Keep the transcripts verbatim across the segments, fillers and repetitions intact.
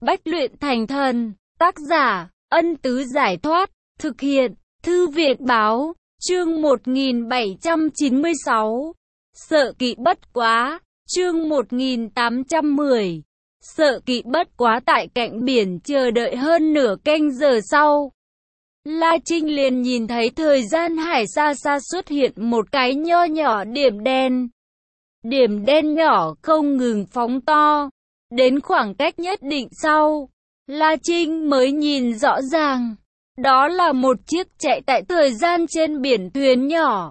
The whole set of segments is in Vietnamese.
Bách luyện thành thần. Tác giả, Ân Tứ Giải Thoát. Thực hiện, Thư viện Báo. Chương một nghìn bảy trăm chín mươi sáu. Sợ kỵ bất quá. Chương một nghìn tám trăm mười. Sợ kỵ bất quá. Tại cạnh biển chờ đợi hơn nửa canh giờ sau, La Trinh liền nhìn thấy thời gian hải xa xa xuất hiện một cái nho nhỏ điểm đen. Điểm đen nhỏ không ngừng phóng to. Đến khoảng cách nhất định sau, La Trinh mới nhìn rõ ràng. Đó là một chiếc chạy tại thời gian trên biển thuyền nhỏ.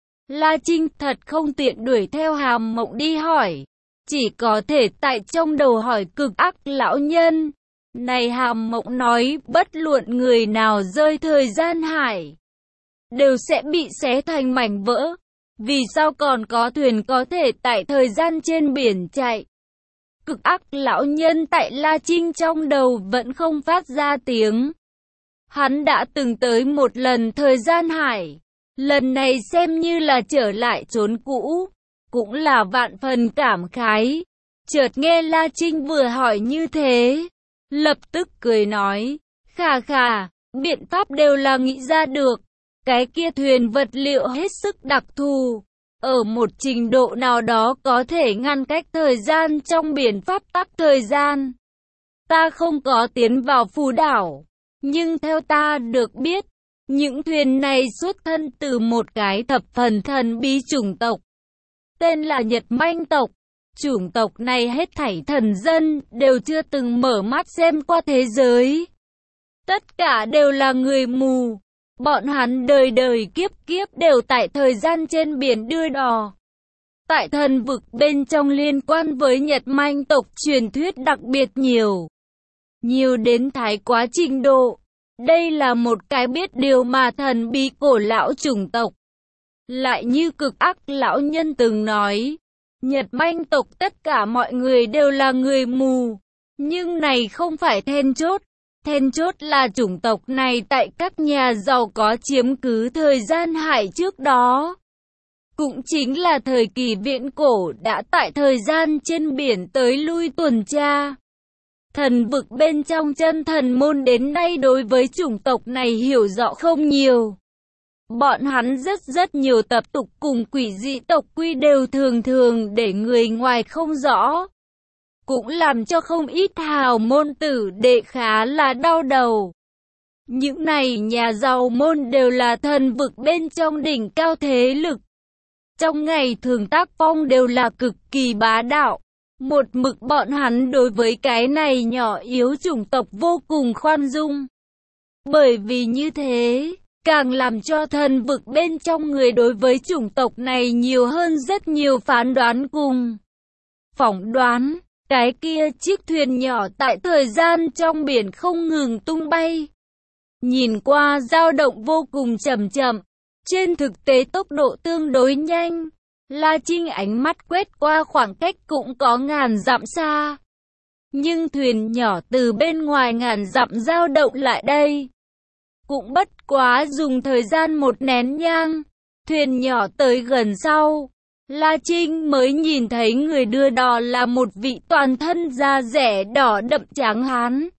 La Trinh thật không tiện đuổi theo Hàm Mộng đi hỏi. Chỉ có thể tại trong đầu hỏi cực ác lão nhân. Này Hàm Mộng nói bất luận người nào rơi thời gian hải đều sẽ bị xé thành mảnh vỡ. Vì sao còn có thuyền có thể tại thời gian trên biển chạy? Cực ác lão nhân tại La Trinh trong đầu vẫn không phát ra tiếng. Hắn đã từng tới một lần thời gian hải. Lần này xem như là trở lại chốn cũ. Cũng là vạn phần cảm khái. Chợt nghe La Trinh vừa hỏi như thế, lập tức cười nói, khà khà, biện pháp đều là nghĩ ra được. Cái kia thuyền vật liệu hết sức đặc thù. Ở một trình độ nào đó có thể ngăn cách thời gian trong biển pháp tắc thời gian. Ta không có tiến vào phù đảo. Nhưng theo ta được biết, những thuyền này xuất thân từ một cái thập phần thần bí chủng tộc. Tên là Nhật Manh tộc. Chủng tộc này hết thảy thần dân đều chưa từng mở mắt xem qua thế giới. Tất cả đều là người mù. Bọn hắn đời đời kiếp kiếp đều tại thời gian trên biển đưa đò. Tại thần vực bên trong liên quan với Nhật Manh tộc truyền thuyết đặc biệt nhiều. Nhiều đến thái quá trình độ. Đây là một cái biết điều mà thần bí cổ lão chủng tộc. Lại như cực ác lão nhân từng nói, Nhật Manh tộc tất cả mọi người đều là người mù. Nhưng này không phải then chốt. Then chốt là chủng tộc này tại các nhà giàu có chiếm cứ thời gian hải trước đó. Cũng chính là thời kỳ viễn cổ đã tại thời gian trên biển tới lui tuần tra. Thần vực bên trong chân thần môn đến nay đối với chủng tộc này hiểu rõ không nhiều. Bọn hắn rất rất nhiều tập tục cùng quỷ dị tộc quy đều thường thường để người ngoài không rõ. Cũng làm cho không ít hào môn tử đệ khá là đau đầu. Những này nhà giàu môn đều là thần vực bên trong đỉnh cao thế lực. Trong ngày thường tác phong đều là cực kỳ bá đạo. Một mực bọn hắn đối với cái này nhỏ yếu chủng tộc vô cùng khoan dung. Bởi vì như thế, càng làm cho thần vực bên trong người đối với chủng tộc này nhiều hơn rất nhiều phán đoán cùng phỏng đoán. Cái kia chiếc thuyền nhỏ tại thời gian trong biển không ngừng tung bay. Nhìn qua dao động vô cùng chậm chậm. Trên thực tế tốc độ tương đối nhanh. La Trinh ánh mắt quét qua khoảng cách cũng có ngàn dặm xa. Nhưng thuyền nhỏ từ bên ngoài ngàn dặm dao động lại đây. Cũng bất quá dùng thời gian một nén nhang. Thuyền nhỏ tới gần sau, La Trinh mới nhìn thấy người đưa đò là một vị toàn thân da rẻ đỏ đậm tráng hán.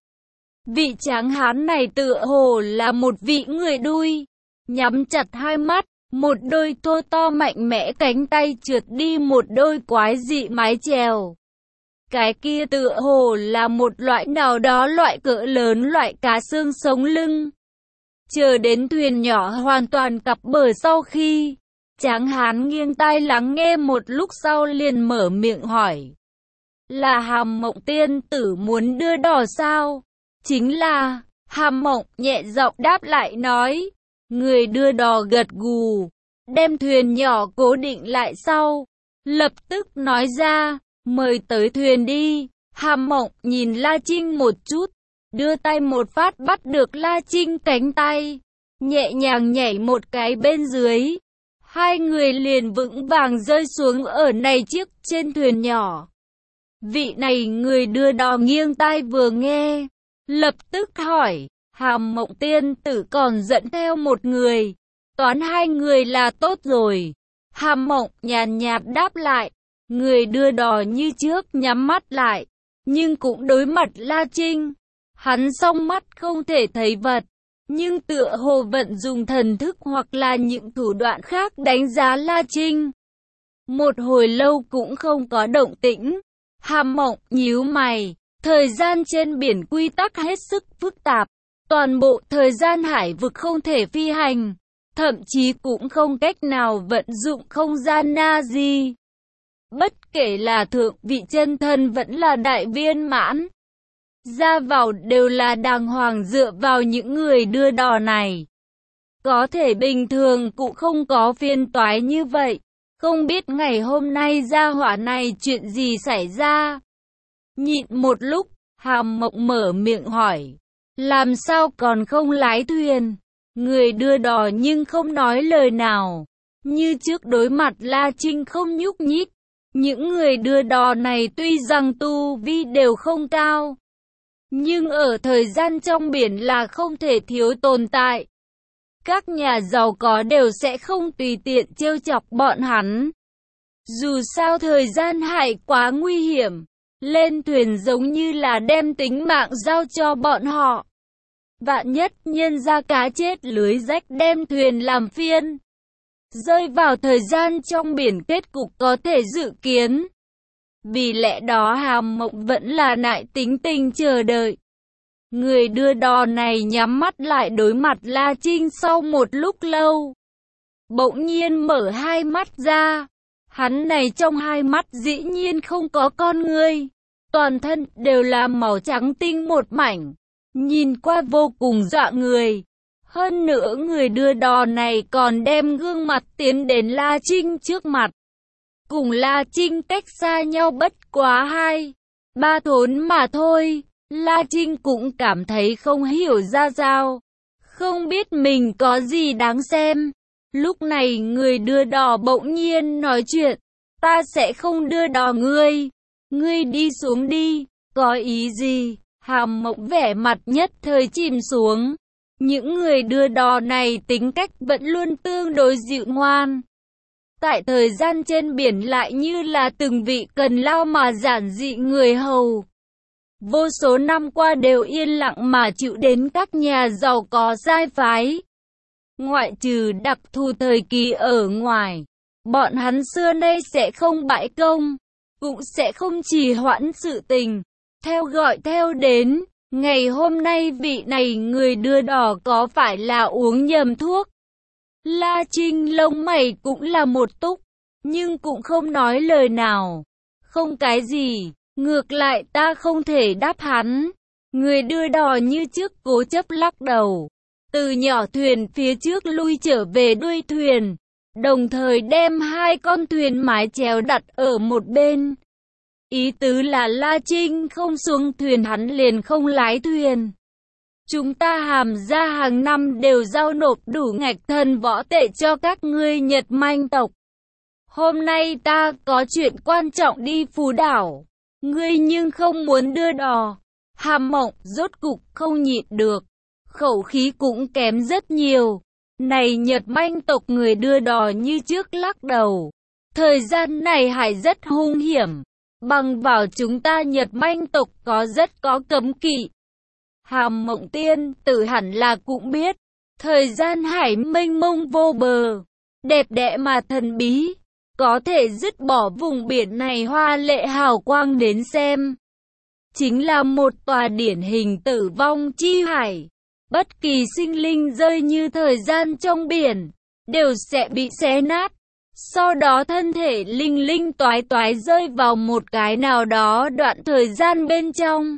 Vị tráng hán này tựa hồ là một vị người đuôi. Nhắm chặt hai mắt, một đôi thô to mạnh mẽ cánh tay trượt đi một đôi quái dị mái chèo. Cái kia tựa hồ là một loại nào đó loại cỡ lớn loại cá xương sống lưng. Chờ đến thuyền nhỏ hoàn toàn cập bờ sau khi, tráng hán nghiêng tai lắng nghe một lúc sau liền mở miệng hỏi. Là Hàm Mộng tiên tử muốn đưa đò sao? Chính là, Hàm Mộng nhẹ giọng đáp lại nói. Người đưa đò gật gù, đem thuyền nhỏ cố định lại sau. Lập tức nói ra, mời tới thuyền đi. Hàm Mộng nhìn La Trinh một chút, đưa tay một phát bắt được La Trinh cánh tay. Nhẹ nhàng nhảy một cái bên dưới. Hai người liền vững vàng rơi xuống ở này chiếc trên thuyền nhỏ. Vị này người đưa đò nghiêng tai vừa nghe, lập tức hỏi, Hàm Mộng tiên tử còn dẫn theo một người, toán hai người là tốt rồi. Hàm Mộng nhàn nhạt đáp lại, người đưa đò như trước nhắm mắt lại, nhưng cũng đối mặt La Trinh. Hắn song mắt không thể thấy vật, nhưng tựa hồ vận dùng thần thức hoặc là những thủ đoạn khác đánh giá La Trinh. Một hồi lâu cũng không có động tĩnh. Hàm Mộng nhíu mày, thời gian trên biển quy tắc hết sức phức tạp. Toàn bộ thời gian hải vực không thể phi hành, thậm chí cũng không cách nào vận dụng không gian na di. Bất kể là thượng vị chân thân vẫn là đại viên mãn, ra vào đều là đàng hoàng dựa vào những người đưa đò này. Có thể bình thường cũng không có phiên toái như vậy. Không biết ngày hôm nay gia hỏa này chuyện gì xảy ra. Nhịn một lúc, Hàm Mộng mở miệng hỏi. Làm sao còn không lái thuyền? Người đưa đò nhưng không nói lời nào. Như trước đối mặt La Trinh không nhúc nhích. Những người đưa đò này tuy rằng tu vi đều không cao, nhưng ở thời gian trong biển là không thể thiếu tồn tại. Các nhà giàu có đều sẽ không tùy tiện trêu chọc bọn hắn. Dù sao thời gian hải quá nguy hiểm, lên thuyền giống như là đem tính mạng giao cho bọn họ. Vạn nhất nhân ra cá chết lưới rách đem thuyền làm phiên, rơi vào thời gian trong biển kết cục có thể dự kiến. Vì lẽ đó Hàm Mộng vẫn là nại tính tình chờ đợi. Người đưa đò này nhắm mắt lại đối mặt La Trinh sau một lúc lâu. Bỗng nhiên mở hai mắt ra. Hắn này trong hai mắt dĩ nhiên không có con người. Toàn thân đều là màu trắng tinh một mảnh. Nhìn qua vô cùng dọa người. Hơn nữa người đưa đò này còn đem gương mặt tiến đến La Trinh trước mặt. Cùng La Trinh cách xa nhau bất quá hai, ba thốn mà thôi. La Trinh cũng cảm thấy không hiểu ra sao. Không biết mình có gì đáng xem. Lúc này người đưa đò bỗng nhiên nói chuyện. Ta sẽ không đưa đò ngươi. Ngươi đi xuống đi. Có ý gì? Hàm Mộng vẻ mặt nhất thời chìm xuống. Những người đưa đò này tính cách vẫn luôn tương đối dịu ngoan. Tại thời gian trên biển lại như là từng vị cần lao mà giản dị người hầu. Vô số năm qua đều yên lặng mà chịu đến các nhà giàu có giai phái. Ngoại trừ đặc thù thời kỳ ở ngoài, bọn hắn xưa nay sẽ không bãi công, cũng sẽ không trì hoãn sự tình. Theo gọi theo đến, ngày hôm nay vị này người đưa đò có phải là uống nhầm thuốc? La Trinh lông mày cũng là một túc, nhưng cũng không nói lời nào. Không cái gì, ngược lại ta không thể đáp hắn. Người đưa đò như trước cố chấp lắc đầu. Từ nhỏ thuyền phía trước lui trở về đuôi thuyền, đồng thời đem hai con thuyền mái chèo đặt ở một bên. Ý tứ là La Trinh không xuống thuyền hắn liền không lái thuyền. Chúng ta Hàm gia hàng năm đều giao nộp đủ ngạch thần võ tệ cho các ngươi Nhật Manh tộc. Hôm nay ta có chuyện quan trọng đi Phú Đảo. Ngươi nhưng không muốn đưa đò. Hàm Mộng rốt cục không nhịn được. Khẩu khí cũng kém rất nhiều. Này Nhật Manh tộc người đưa đò như trước lắc đầu. Thời gian này hải rất hung hiểm. Bằng vào chúng ta Nhật Manh tộc có rất có cấm kỵ. Hàm Mộng tiên tử hẳn là cũng biết. Thời gian hải mênh mông vô bờ. Đẹp đẽ mà thần bí. Có thể dứt bỏ vùng biển này hoa lệ hào quang đến xem. Chính là một tòa điển hình tử vong chi hải. Bất kỳ sinh linh rơi như thời gian trong biển, đều sẽ bị xé nát. Sau đó thân thể linh linh toái toái rơi vào một cái nào đó đoạn thời gian bên trong.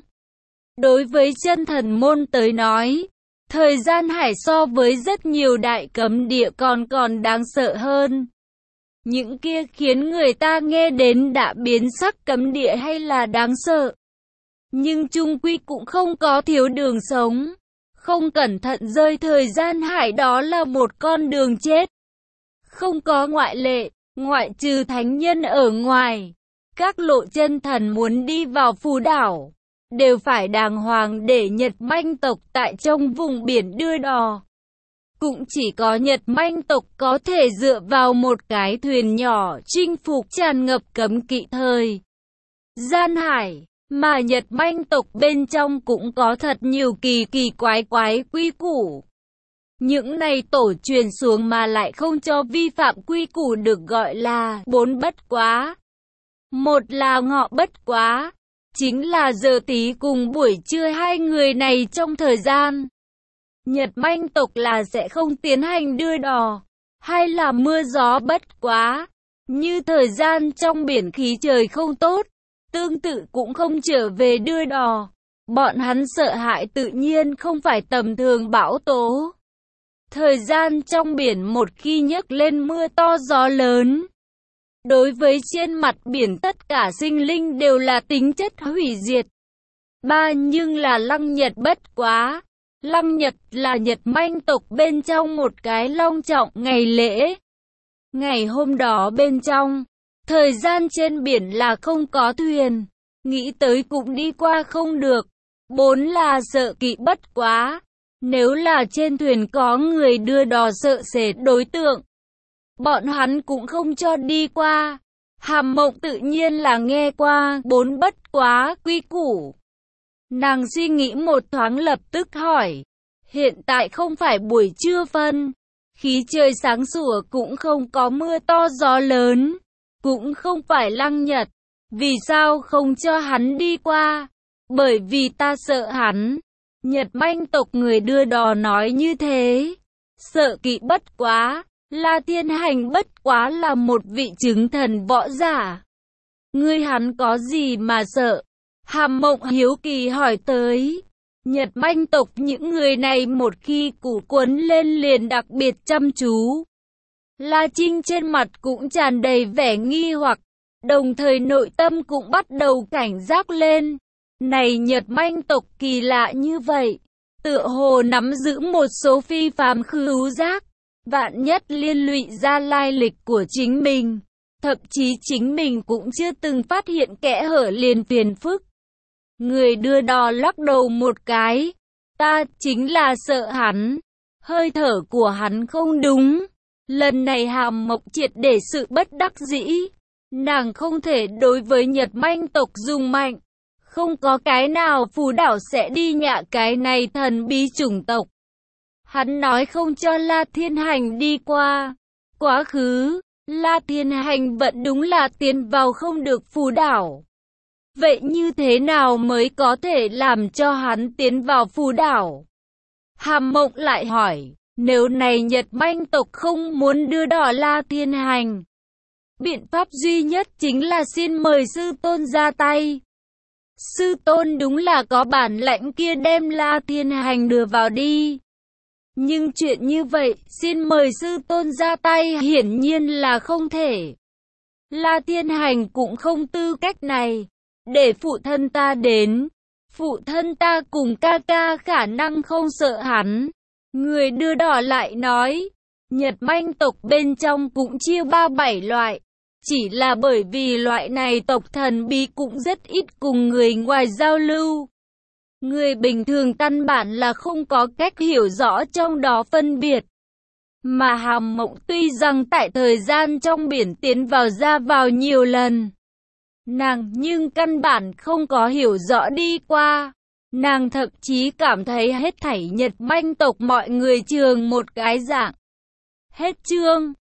Đối với chân thần môn tới nói, thời gian hải so với rất nhiều đại cấm địa còn còn đáng sợ hơn. Những kia khiến người ta nghe đến đã biến sắc cấm địa hay là đáng sợ. Nhưng chung quy cũng không có thiếu đường sống. Không cẩn thận rơi thời gian hải đó là một con đường chết. Không có ngoại lệ, ngoại trừ thánh nhân ở ngoài. Các lộ chân thần muốn đi vào Phú Đảo, đều phải đàng hoàng để Nhật Manh tộc tại trong vùng biển đưa đò. Cũng chỉ có Nhật Manh tộc có thể dựa vào một cái thuyền nhỏ chinh phục tràn ngập cấm kỵ thời gian hải. Mà Nhật Manh tộc bên trong cũng có thật nhiều kỳ kỳ quái quái quy củ. Những này tổ truyền xuống mà lại không cho vi phạm quy củ được gọi là bốn bất quá. Một là ngọ bất quá, chính là giờ tí cùng buổi trưa hai người này trong thời gian. Nhật Manh tộc là sẽ không tiến hành đưa đò, hay là mưa gió bất quá, như thời gian trong biển khí trời không tốt, tương tự cũng không trở về đưa đò. Bọn hắn sợ hãi tự nhiên không phải tầm thường bão tố. Thời gian trong biển một khi nhấc lên mưa to gió lớn, đối với trên mặt biển tất cả sinh linh đều là tính chất hủy diệt. Ba nhưng là Lăng Nhật bất quá. Lăng Nhật là Nhật Manh tộc bên trong một cái long trọng ngày lễ. Ngày hôm đó bên trong, thời gian trên biển là không có thuyền, nghĩ tới cũng đi qua không được. Bốn là sợ kỵ bất quá, nếu là trên thuyền có người đưa đò sợ sệt đối tượng, bọn hắn cũng không cho đi qua. Hàm Mộng tự nhiên là nghe qua bốn bất quá quy củ. Nàng suy nghĩ một thoáng lập tức hỏi, hiện tại không phải buổi trưa phân, khí trời sáng sủa cũng không có mưa to gió lớn, cũng không phải Lăng Nhật, vì sao không cho hắn đi qua? Bởi vì ta sợ hắn. Nhật Manh tộc người đưa đò nói như thế. Sợ kỵ bất quá, La Thiên Hành bất quá là một vị chứng thần võ giả. Ngươi hắn có gì mà sợ? Hàm Mộng hiếu kỳ hỏi tới. Nhật Manh tộc những người này một khi củ cuốn lên liền đặc biệt chăm chú. La Trinh trên mặt cũng tràn đầy vẻ nghi hoặc, đồng thời nội tâm cũng bắt đầu cảnh giác lên. Này Nhật Manh tộc kỳ lạ như vậy, tựa hồ nắm giữ một số phi phàm khứu giác, vạn nhất liên lụy ra lai lịch của chính mình, thậm chí chính mình cũng chưa từng phát hiện kẽ hở liền phiền phức. Người đưa đò lắc đầu một cái, ta chính là sợ hắn, hơi thở của hắn không đúng. Lần này Hàm Mộng triệt để sự bất đắc dĩ, nàng không thể đối với Nhật Manh tộc dùng mạnh, không có cái nào phù đảo sẽ đi nhạ cái này thần bí chủng tộc. Hắn nói không cho La Thiên Hành đi qua. Quá khứ, La Thiên Hành vẫn đúng là tiến vào không được phù đảo. Vậy như thế nào mới có thể làm cho hắn tiến vào phù đảo? Hàm Mộng lại hỏi, nếu này Nhật Manh tộc không muốn đưa đò La Thiên Hành, biện pháp duy nhất chính là xin mời sư tôn ra tay. Sư tôn đúng là có bản lãnh kia đem La Thiên Hành đưa vào đi. Nhưng chuyện như vậy, xin mời sư tôn ra tay hiển nhiên là không thể. La Thiên Hành cũng không tư cách này. Để phụ thân ta đến. Phụ thân ta cùng ca ca khả năng không sợ hắn. Người đưa đỏ lại nói, Nhật Manh tộc bên trong cũng chia ba bảy loại. Chỉ là bởi vì loại này tộc thần bí cũng rất ít cùng người ngoài giao lưu. Người bình thường căn bản là không có cách hiểu rõ trong đó phân biệt. Mà Hàm Mộng tuy rằng tại thời gian trong biển tiến vào ra vào nhiều lần, nàng nhưng căn bản không có hiểu rõ đi qua. Nàng thậm chí cảm thấy hết thảy Nhật Manh tộc mọi người trường một cái dạng. Hết chương.